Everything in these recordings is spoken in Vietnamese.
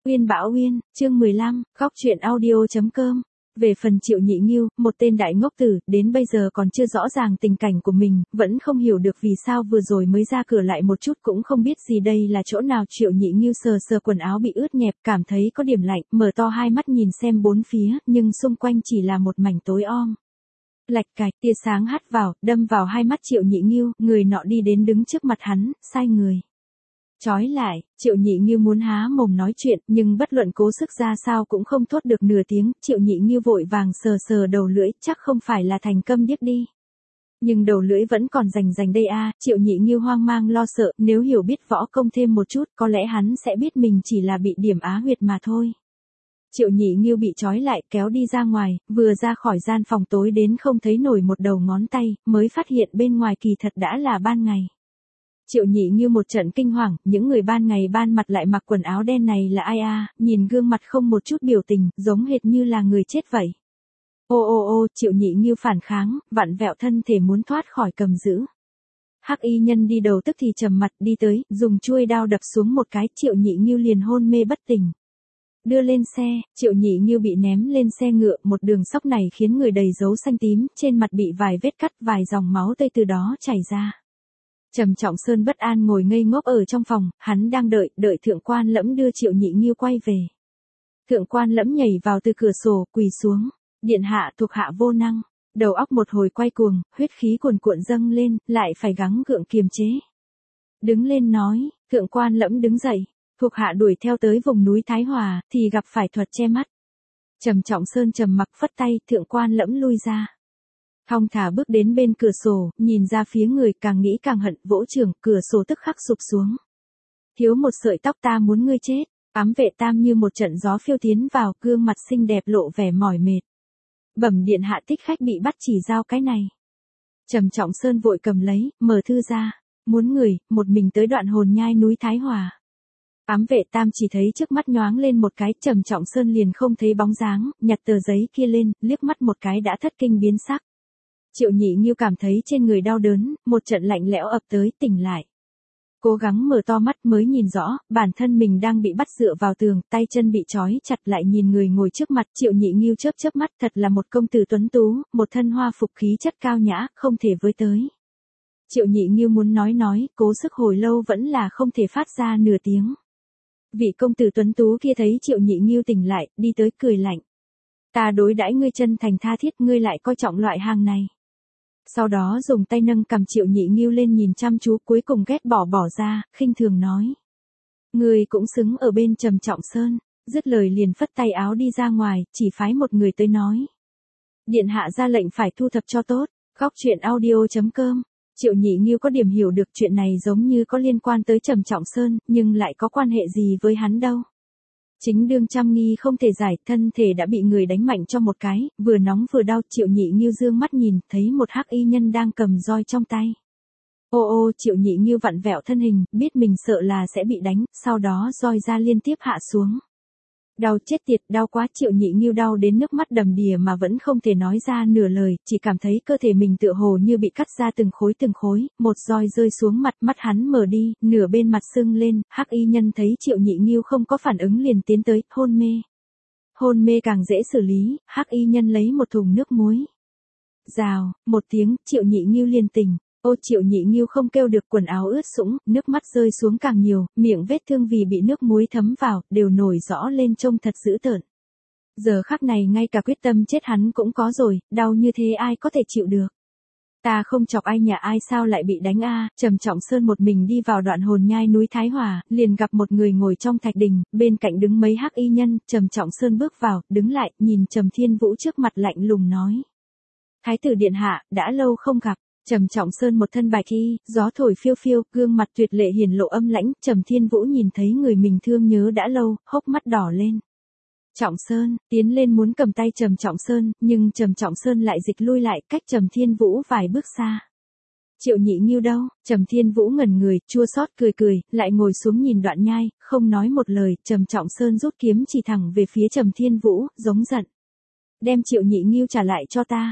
Uyên Bảo Uyên, chương 15, khóc chuyện audio.com. Về phần Triệu Nhị Nghiêu, một tên đại ngốc tử, đến bây giờ còn chưa rõ ràng tình cảnh của mình, vẫn không hiểu được vì sao vừa rồi mới ra cửa lại một chút cũng không biết gì đây là chỗ nào. Triệu Nhị Nghiêu sờ sờ quần áo bị ướt nhẹp, cảm thấy có điểm lạnh, mở to hai mắt nhìn xem bốn phía, nhưng xung quanh chỉ là một mảnh tối om. Lạch cạch, tia sáng hắt vào, đâm vào hai mắt Triệu Nhị Nghiêu, người nọ đi đến đứng trước mặt hắn, sai người chói lại. Triệu Nhị Nghiêu muốn há mồm nói chuyện, nhưng bất luận cố sức ra sao cũng không thốt được nửa tiếng. Triệu Nhị Nghiêu vội vàng sờ sờ đầu lưỡi, chắc không phải là thành câm điếc đi. Nhưng đầu lưỡi vẫn còn rành đây a. Triệu Nhị Nghiêu hoang mang lo sợ, nếu hiểu biết võ công thêm một chút, có lẽ hắn sẽ biết mình chỉ là bị điểm á huyệt mà thôi. Triệu Nhị Nghiêu bị trói lại, kéo đi ra ngoài, vừa ra khỏi gian phòng tối đến không thấy nổi một đầu ngón tay, mới phát hiện bên ngoài kỳ thật đã là ban ngày. Triệu Nhị Nghiêu một trận kinh hoàng, những người ban ngày ban mặt lại mặc quần áo đen này là ai a? Nhìn gương mặt không một chút biểu tình, giống hệt như là người chết vậy. Ô, Triệu Nhị Nghiêu phản kháng, vặn vẹo thân thể muốn thoát khỏi cầm giữ. Hắc y nhân đi đầu tức thì trầm mặt đi tới, dùng chuôi đao đập xuống một cái, Triệu Nhị Nghiêu liền hôn mê bất tỉnh. Đưa lên xe, Triệu Nhị Nghiêu bị ném lên xe ngựa, một đường sóc này khiến người đầy dấu xanh tím, trên mặt bị vài vết cắt, vài dòng máu tươi từ đó chảy ra. Trầm Trọng Sơn bất an ngồi ngây ngốc ở trong phòng, hắn đang đợi Thượng Quan Lẫm đưa Triệu Nhị Nghiêu quay về. Thượng Quan Lẫm nhảy vào từ cửa sổ, quỳ xuống, điện hạ thuộc hạ vô năng. Đầu óc một hồi quay cuồng, huyết khí cuồn cuộn dâng lên, lại phải gắng gượng kiềm chế. Đứng lên nói, Thượng Quan Lẫm đứng dậy, thuộc hạ đuổi theo tới vùng núi Thái Hòa, thì gặp phải thuật che mắt. Trầm Trọng Sơn trầm mặc phất tay, Thượng Quan Lẫm lui ra. Thong thả bước đến bên cửa sổ, nhìn ra phía người, càng nghĩ càng hận, vỗ chưởng, cửa sổ tức khắc sụp xuống. Thiếu một sợi tóc ta muốn ngươi chết. Ám vệ tam như một trận gió phiêu tiến vào, gương mặt xinh đẹp lộ vẻ mỏi mệt. Bẩm điện hạ, thích khách bị bắt, chỉ giao cái này. Trầm Trọng Sơn vội cầm lấy, mở thư ra. Muốn người, một mình tới Đoạn Hồn Nhai núi Thái Hòa. Ám vệ tam chỉ thấy trước mắt nhoáng lên một cái, Trầm Trọng Sơn liền không thấy bóng dáng, nhặt tờ giấy kia lên, liếc mắt một cái đã thất kinh biến sắc. Triệu Nhị Nghiêu cảm thấy trên người đau đớn, một trận lạnh lẽo ập tới, tỉnh lại. Cố gắng mở to mắt mới nhìn rõ, bản thân mình đang bị bắt dựa vào tường, tay chân bị trói chặt, lại nhìn người ngồi trước mặt. Triệu Nhị Nghiêu chớp mắt, thật là một công tử tuấn tú, một thân hoa phục khí chất cao nhã, không thể với tới. Triệu Nhị Nghiêu muốn nói, cố sức hồi lâu vẫn là không thể phát ra nửa tiếng. Vị công tử tuấn tú kia thấy Triệu Nhị Nghiêu tỉnh lại, đi tới cười lạnh. Ta đối đãi ngươi chân thành tha thiết, ngươi lại coi trọng loại hàng này. Sau đó dùng tay nâng cầm Triệu Nhị Nghiêu lên nhìn chăm chú, cuối cùng ghét bỏ ra, khinh thường nói. Ngươi cũng xứng ở bên Trầm Trọng Sơn. Dứt lời liền phất tay áo đi ra ngoài, chỉ phái một người tới nói. Điện hạ ra lệnh phải thu thập cho tốt. Khóc chuyện audio.com. Triệu Nhị Nghiêu có điểm hiểu được chuyện này giống như có liên quan tới Trầm Trọng Sơn, nhưng lại có quan hệ gì với hắn đâu. Chính đương trăm nghi không thể giải, thân thể đã bị người đánh mạnh cho một cái, vừa nóng vừa đau. Triệu Nhị Nghiêu dương mắt nhìn, thấy một hắc y nhân đang cầm roi trong tay. Ô, Triệu Nhị Nghiêu vặn vẹo thân hình, biết mình sợ là sẽ bị đánh, sau đó roi ra liên tiếp hạ xuống. Đau chết tiệt, đau quá. Triệu Nhị Nghiêu đau đến nước mắt đầm đìa mà vẫn không thể nói ra nửa lời, chỉ cảm thấy cơ thể mình tựa hồ như bị cắt ra từng khối, một roi rơi xuống mặt, mắt hắn mở đi, nửa bên mặt sưng lên. Hắc y nhân thấy Triệu Nhị Nghiêu không có phản ứng liền tiến tới, hôn mê. Hôn mê càng dễ xử lý, hắc y nhân lấy một thùng nước muối. Rào, một tiếng, Triệu Nhị Nghiêu liền tỉnh. Ô, Triệu Nhị Nghiêu không kêu được, quần áo ướt sũng, nước mắt rơi xuống càng nhiều, miệng vết thương vì bị nước muối thấm vào, đều nổi rõ lên trông thật dữ tợn. Giờ khắc này ngay cả quyết tâm chết hắn cũng có rồi, đau như thế ai có thể chịu được. Ta không chọc ai nhà ai sao lại bị đánh a? Trầm Trọng Sơn một mình đi vào Đoạn Hồn Nhai núi Thái Hòa, liền gặp một người ngồi trong thạch đình, bên cạnh đứng mấy hắc y nhân. Trầm Trọng Sơn bước vào, đứng lại, nhìn Trầm Thiên Vũ trước mặt lạnh lùng nói. Thái tử điện hạ, đã lâu không gặp. Trầm Trọng Sơn một thân bạch y, gió thổi phiêu phiêu, gương mặt tuyệt lệ hiển lộ âm lãnh. Trầm Thiên Vũ nhìn thấy người mình thương nhớ đã lâu, hốc mắt đỏ lên. Trọng Sơn, tiến lên muốn cầm tay Trầm Trọng Sơn, nhưng Trầm Trọng Sơn lại dịch lui lại, cách Trầm Thiên Vũ vài bước xa. Triệu Nhị Nghiêu đâu? Trầm Thiên Vũ ngẩn người, chua xót cười, lại ngồi xuống nhìn Đoạn Nhai, không nói một lời. Trầm Trọng Sơn rút kiếm chỉ thẳng về phía Trầm Thiên Vũ, giống giận. Đem Triệu Nhị Nghiêu trả lại cho ta.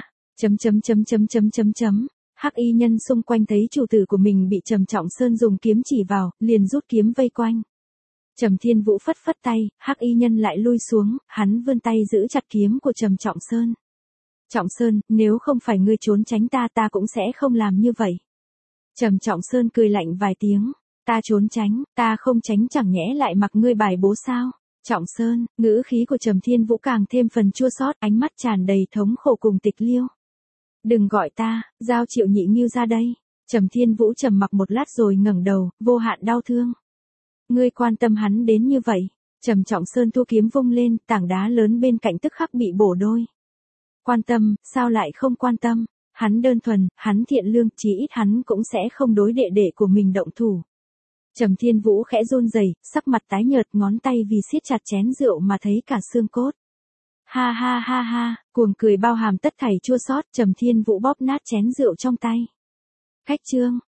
Hắc y nhân xung quanh thấy chủ tử của mình bị Trầm Trọng Sơn dùng kiếm chỉ vào, liền rút kiếm vây quanh. Trầm Thiên Vũ phất phất tay, Hắc y nhân lại lui xuống, hắn vươn tay giữ chặt kiếm của Trầm Trọng Sơn. Trọng Sơn, nếu không phải ngươi trốn tránh ta cũng sẽ không làm như vậy. Trầm Trọng Sơn cười lạnh vài tiếng, ta trốn tránh, ta không tránh chẳng nhẽ lại mặc ngươi bài bố sao? Trọng Sơn, ngữ khí của Trầm Thiên Vũ càng thêm phần chua xót, ánh mắt tràn đầy thống khổ cùng tịch liêu. Đừng gọi ta, giao Triệu Nhị Ngưu ra đây. Trầm Thiên Vũ trầm mặc một lát rồi ngẩng đầu, vô hạn đau thương. Ngươi quan tâm hắn đến như vậy. Trầm Trọng Sơn thu kiếm vung lên, tảng đá lớn bên cạnh tức khắc bị bổ đôi. Quan tâm, sao lại không quan tâm? Hắn đơn thuần, hắn thiện lương, chí ít hắn cũng sẽ không đối đệ đệ của mình động thủ. Trầm Thiên Vũ khẽ run rẩy, sắc mặt tái nhợt, ngón tay vì siết chặt chén rượu mà thấy cả xương cốt. Ha ha ha ha, cuồng cười bao hàm tất thảy chua xót, Trầm Thiên Vũ bóp nát chén rượu trong tay. Khách trương,